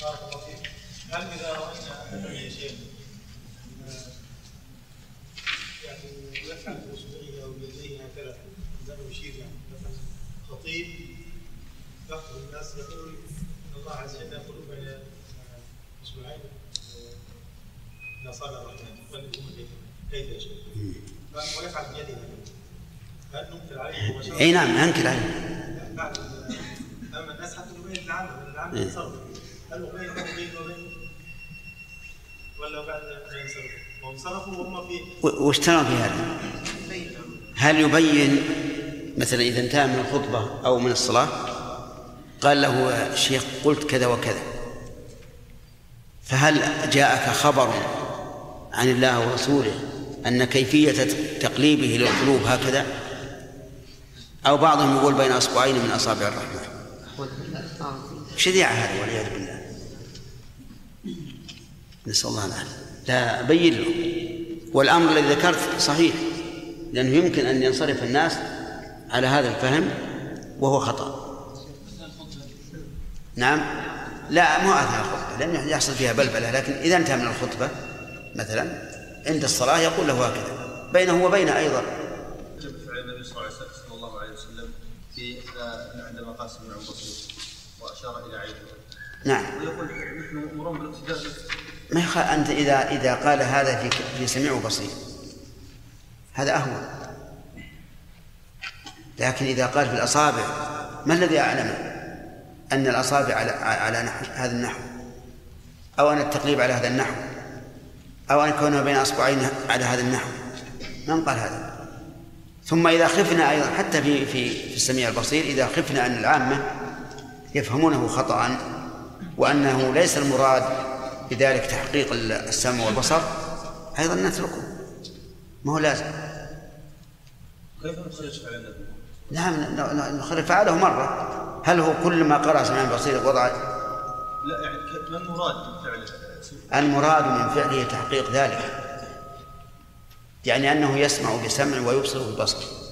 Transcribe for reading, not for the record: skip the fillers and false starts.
بارك الله فيك. هل إذا رأينا أن شيء يعني يفعل بأصبعه أو بيديه هكذا عندما يشير يعني مثلا خطيب يخطب الناس يقول إن الله عز وجل يقول بين أصبعين من أصابع الرحمن فليكن كيف يشاء ويفعل بيده هل ننكر عليه مباشرة؟ أي نعم ننكر عليه. أما الناس حتى يبين العمل يتصرف هل هو بين وبين ولا بعد ما ينصرفوا وانصرفوا وهم فيه واشترى في هذا؟ هل يبين مثلا إذا انتهى من الخطبة أو من الصلاة قال له الشيخ قلت كذا وكذا، فهل جاءك خبر عن الله ورسوله أن كيفية تقليبه للقلوب هكذا، أو بعضهم يقول بين أصبعين من أصابع الرحمن؟ شديعة هذا والعياذ بالله، نسأل الله العافية. لا بين له، والأمر الذي ذكرت صحيح، لأنه يمكن أن ينصرف الناس على هذا الفهم وهو خطأ. نعم، لا مو أثناء الخطبة لأنه يحصل فيها بلبلة، لكن إذا انتهى من الخطبة مثلا عند الصلاة يقول له هكذا بينه وبينه أيضا. فعل النبي صلى الله عليه وسلم في عندما قاسم عن بصير وأشار إلى عينه. نعم. ويقول نحن أمرون بالاقتداء. ما أنت إذا قال هذا في سميع وبصير هذا أهون، لكن إذا قال في الأصابع ما الذي أعلم أن الأصابع على نحو هذا النحو، أو أن التقليب على هذا النحو، أو أن يكون بين أصبعين على هذا النحو؟ من قال هذا؟ ثم إذا خفنا أيضا حتى في السميع البصير، إذا خفنا أن العامة يفهمونه خطأ وأنه ليس المراد بذلك تحقيق السمع والبصر أيضا نتركه، ما هو لازم. كيف نخرج فعل النبي؟ نعم نخرج فعله مرة. هل هو كل ما قرأ سميع البصير وضع؟ لا، يعني ما المراد من فعله؟ المراد من فعله تحقيق ذلك، يعني أنه يسمع بسمع ويبصر ببصر.